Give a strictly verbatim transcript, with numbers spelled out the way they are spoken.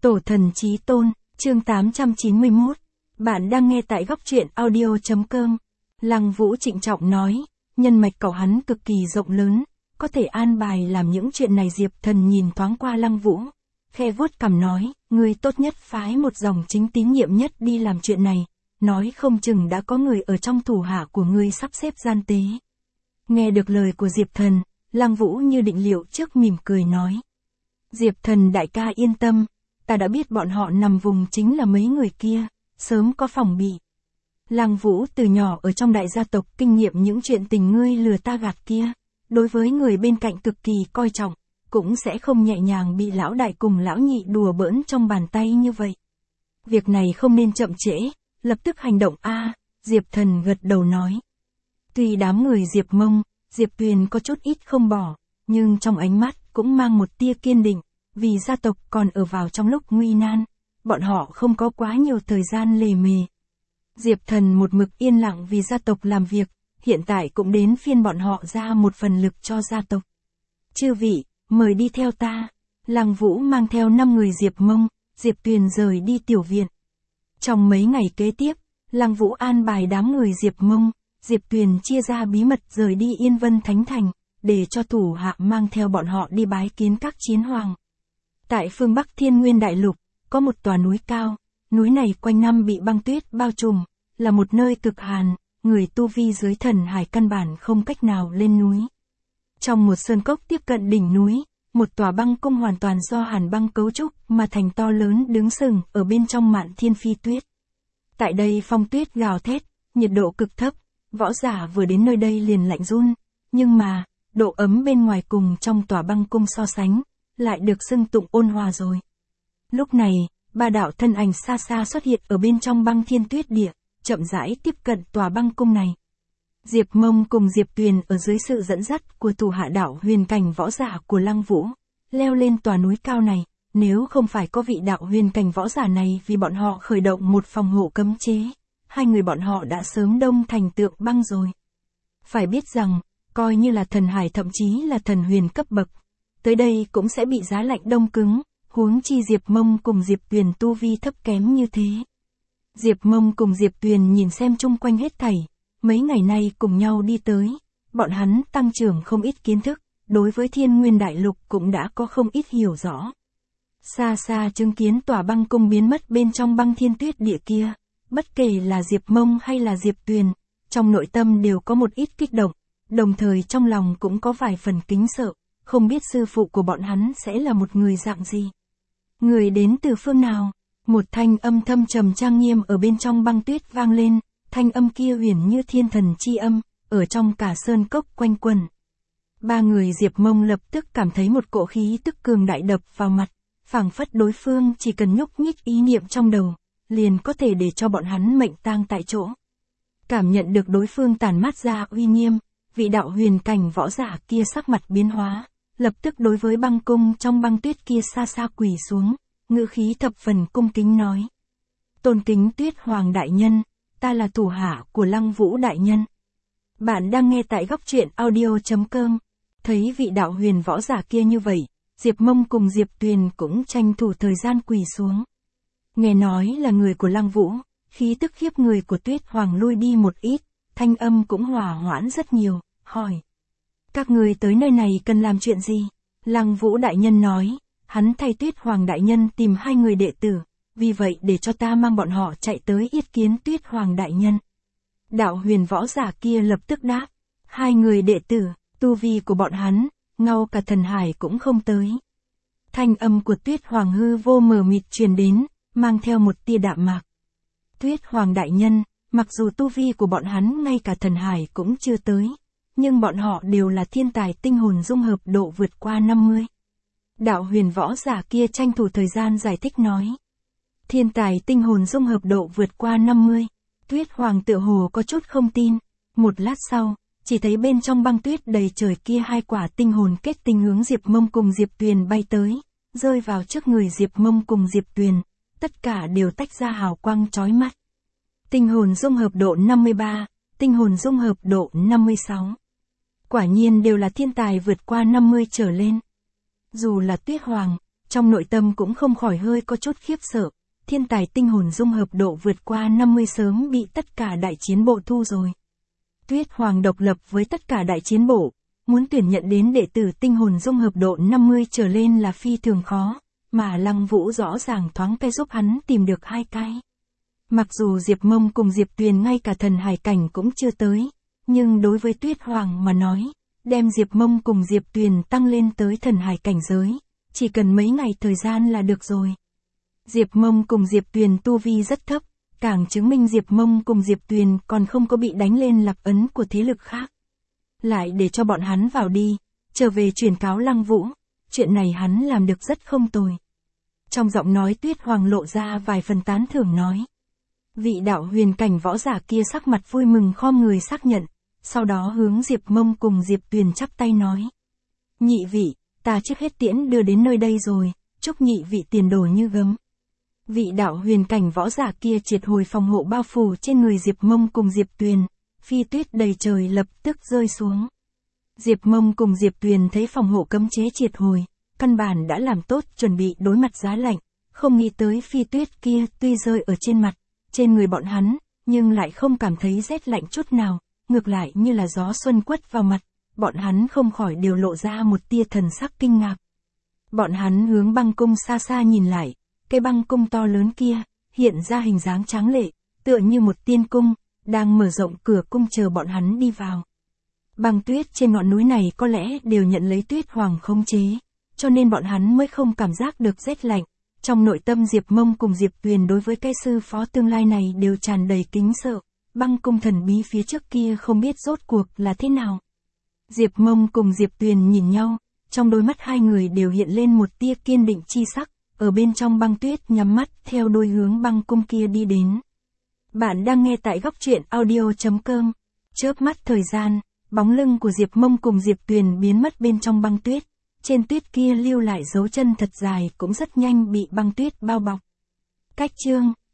Tổ thần chí tôn, chương tám trăm chín mươi mốt. Bạn đang nghe tại góc truyện audio chấm com. Lăng Vũ trịnh trọng nói, nhân mạch cậu hắn cực kỳ rộng lớn, có thể an bài làm những chuyện này. Diệp Thần nhìn thoáng qua Lăng Vũ, khe vuốt cằm nói, ngươi tốt nhất phái một dòng chính tín nhiệm nhất đi làm chuyện này, nói không chừng đã có người ở trong thủ hạ của ngươi sắp xếp gian tế. Nghe được lời của Diệp Thần, Lăng Vũ như định liệu trước mỉm cười nói. Diệp Thần đại ca yên tâm, ta đã biết bọn họ nằm vùng chính là mấy người kia, sớm có phòng bị. Lăng Vũ từ nhỏ ở trong đại gia tộc kinh nghiệm những chuyện tình ngươi lừa ta gạt kia, đối với người bên cạnh cực kỳ coi trọng, cũng sẽ không nhẹ nhàng bị lão đại cùng lão nhị đùa bỡn trong bàn tay như vậy. Việc này không nên chậm trễ, lập tức hành động a. Diệp Thần gật đầu nói. Tuy đám người Diệp Mông, Diệp Tuyền có chút ít không bỏ, nhưng trong ánh mắt cũng mang một tia kiên định, vì gia tộc còn ở vào trong lúc nguy nan, bọn họ không có quá nhiều thời gian lề mề. Diệp Thần một mực yên lặng vì gia tộc làm việc, hiện tại cũng đến phiên bọn họ ra một phần lực cho gia tộc. Chư vị, mời đi theo ta. Lăng Vũ mang theo năm người Diệp Mông, Diệp Tuyền rời đi tiểu viện. Trong mấy ngày kế tiếp, Lăng Vũ an bài đám người Diệp Mông, Diệp Tuyền chia ra bí mật rời đi Yên Vân Thánh Thành, để cho thủ hạ mang theo bọn họ đi bái kiến các chiến hoàng. Tại phương Bắc Thiên Nguyên Đại Lục, có một tòa núi cao, núi này quanh năm bị băng tuyết bao trùm, là một nơi cực hàn, người tu vi dưới thần hải căn bản không cách nào lên núi. Trong một sơn cốc tiếp cận đỉnh núi, một tòa băng cung hoàn toàn do hàn băng cấu trúc mà thành to lớn đứng sừng ở bên trong Mạn Thiên Phi Tuyết. Tại đây phong tuyết gào thét, nhiệt độ cực thấp, võ giả vừa đến nơi đây liền lạnh run, nhưng mà, độ ấm bên ngoài cùng trong tòa băng cung so sánh, lại được xưng tụng ôn hòa rồi. Lúc này, ba đạo thân ảnh xa xa xuất hiện ở bên trong băng thiên tuyết địa, chậm rãi tiếp cận tòa băng cung này. Diệp Mông cùng Diệp Tuyền ở dưới sự dẫn dắt của thủ hạ đạo huyền cảnh võ giả của Lăng Vũ, leo lên tòa núi cao này, nếu không phải có vị đạo huyền cảnh võ giả này vì bọn họ khởi động một phòng hộ cấm chế, hai người bọn họ đã sớm đông thành tượng băng rồi. Phải biết rằng, coi như là thần hải thậm chí là thần huyền cấp bậc, tới đây cũng sẽ bị giá lạnh đông cứng, huống chi Diệp Mông cùng Diệp Tuyền tu vi thấp kém như thế. Diệp Mông cùng Diệp Tuyền nhìn xem chung quanh hết thảy, mấy ngày nay cùng nhau đi tới, bọn hắn tăng trưởng không ít kiến thức, đối với Thiên Nguyên Đại Lục cũng đã có không ít hiểu rõ. Xa xa chứng kiến tòa băng cung biến mất bên trong băng thiên tuyết địa kia, bất kể là Diệp Mông hay là Diệp Tuyền, trong nội tâm đều có một ít kích động, đồng thời trong lòng cũng có vài phần kính sợ, không biết sư phụ của bọn hắn sẽ là một người dạng gì. Người đến từ phương nào? Một thanh âm thâm trầm trang nghiêm ở bên trong băng tuyết vang lên, thanh âm kia huyền như thiên thần chi âm, ở trong cả sơn cốc quanh quẩn. Ba người Diệp Mông lập tức cảm thấy một cỗ khí tức cường đại đập vào mặt, phảng phất đối phương chỉ cần nhúc nhích ý niệm trong đầu, liền có thể để cho bọn hắn mệnh tang tại chỗ. Cảm nhận được đối phương tản mát ra uy nghiêm, vị đạo huyền cảnh võ giả kia sắc mặt biến hóa, lập tức đối với băng cung trong băng tuyết kia xa xa quỳ xuống, ngữ khí thập phần cung kính nói. Tôn kính Tuyết Hoàng đại nhân, ta là thủ hạ của Lăng Vũ đại nhân. Bạn đang nghe tại góc truyện audio chấm com. Thấy vị đạo huyền võ giả kia như vậy, Diệp Mông cùng Diệp Tuyền cũng tranh thủ thời gian quỳ xuống. Nghe nói là người của Lăng Vũ, khí tức khiếp người của Tuyết Hoàng lui đi một ít, thanh âm cũng hòa hoãn rất nhiều, hỏi. Các người tới nơi này cần làm chuyện gì? Lăng Vũ đại nhân nói, hắn thay Tuyết Hoàng đại nhân tìm hai người đệ tử, vì vậy để cho ta mang bọn họ chạy tới yết kiến Tuyết Hoàng đại nhân. Đạo huyền võ giả kia lập tức đáp, hai người đệ tử, tu vi của bọn hắn, ngao cả thần hải cũng không tới. Thanh âm của Tuyết Hoàng hư vô mờ mịt truyền đến, mang theo một tia đạm mạc. Tuyết Hoàng đại nhân, mặc dù tu vi của bọn hắn ngay cả thần hải cũng chưa tới, nhưng bọn họ đều là thiên tài tinh hồn dung hợp độ vượt qua năm mươi. Đạo huyền võ giả kia tranh thủ thời gian giải thích nói. Thiên tài tinh hồn dung hợp độ vượt qua năm mươi. Tuyết Hoàng tựa hồ có chút không tin. Một lát sau, chỉ thấy bên trong băng tuyết đầy trời kia hai quả tinh hồn kết tinh hướng Diệp Mông cùng Diệp Tuyền bay tới, rơi vào trước người Diệp Mông cùng Diệp Tuyền, tất cả đều tách ra hào quang chói mắt. Tinh hồn dung hợp độ năm mươi ba, tinh hồn dung hợp độ năm mươi sáu. Quả nhiên đều là thiên tài vượt qua năm mươi trở lên. Dù là Tuyết Hoàng, Trong nội tâm cũng không khỏi hơi có chút khiếp sợ, thiên tài tinh hồn dung hợp độ vượt qua năm mươi sớm bị tất cả đại chiến bộ thu rồi. Tuyết Hoàng độc lập với tất cả đại chiến bộ, muốn tuyển nhận đến đệ tử tinh hồn dung hợp độ năm mươi trở lên là phi thường khó, mà Lăng Vũ rõ ràng thoáng cái giúp hắn tìm được hai cái. Mặc dù Diệp Mông cùng Diệp Tuyền ngay cả thần hải cảnh cũng chưa tới, nhưng đối với Tuyết Hoàng mà nói, đem Diệp Mông cùng Diệp Tuyền tăng lên tới thần hải cảnh giới, chỉ cần mấy ngày thời gian là được rồi. Diệp Mông cùng Diệp Tuyền tu vi rất thấp, càng chứng minh Diệp Mông cùng Diệp Tuyền còn không có bị đánh lên lạc ấn của thế lực khác. Lại để cho bọn hắn vào đi, trở về truyền cáo Lăng Vũ, chuyện này hắn làm được rất không tồi. Trong giọng nói Tuyết Hoàng lộ ra vài phần tán thưởng nói. Vị đạo huyền cảnh võ giả kia sắc mặt vui mừng khom người xác nhận, sau đó hướng Diệp Mông cùng Diệp Tuyền chắp tay nói. Nhị vị, ta trước hết tiễn đưa đến nơi đây rồi, chúc nhị vị tiền đồ như gấm. Vị đạo huyền cảnh võ giả kia triệt hồi phòng hộ bao phủ trên người Diệp Mông cùng Diệp Tuyền, phi tuyết đầy trời lập tức rơi xuống. Diệp Mông cùng Diệp Tuyền thấy phòng hộ cấm chế triệt hồi, căn bản đã làm tốt chuẩn bị đối mặt giá lạnh, không nghĩ tới phi tuyết kia tuy rơi ở trên mặt, trên người bọn hắn, nhưng lại không cảm thấy rét lạnh chút nào, ngược lại như là gió xuân quất vào mặt, bọn hắn không khỏi đều lộ ra một tia thần sắc kinh ngạc. Bọn hắn hướng băng cung xa xa nhìn lại, cái băng cung to lớn kia, hiện ra hình dáng tráng lệ, tựa như một tiên cung, đang mở rộng cửa cung chờ bọn hắn đi vào. Băng tuyết trên ngọn núi này có lẽ đều nhận lấy Tuyết Hoàng khống chế, cho nên bọn hắn mới không cảm giác được rét lạnh. Trong nội tâm Diệp Mông cùng Diệp Tuyền đối với cái sư phó tương lai này đều tràn đầy kính sợ, băng cung thần bí phía trước kia không biết rốt cuộc là thế nào. Diệp Mông cùng Diệp Tuyền nhìn nhau, trong đôi mắt hai người đều hiện lên một tia kiên định chi sắc, ở bên trong băng tuyết nhắm mắt theo đôi hướng băng cung kia đi đến. Bạn đang nghe tại góc truyện audio chấm com. Chớp mắt thời gian, bóng lưng của Diệp Mông cùng Diệp Tuyền biến mất bên trong băng tuyết. Trên tuyết kia lưu lại dấu chân thật dài cũng rất nhanh bị băng tuyết bao bọc. Cách chương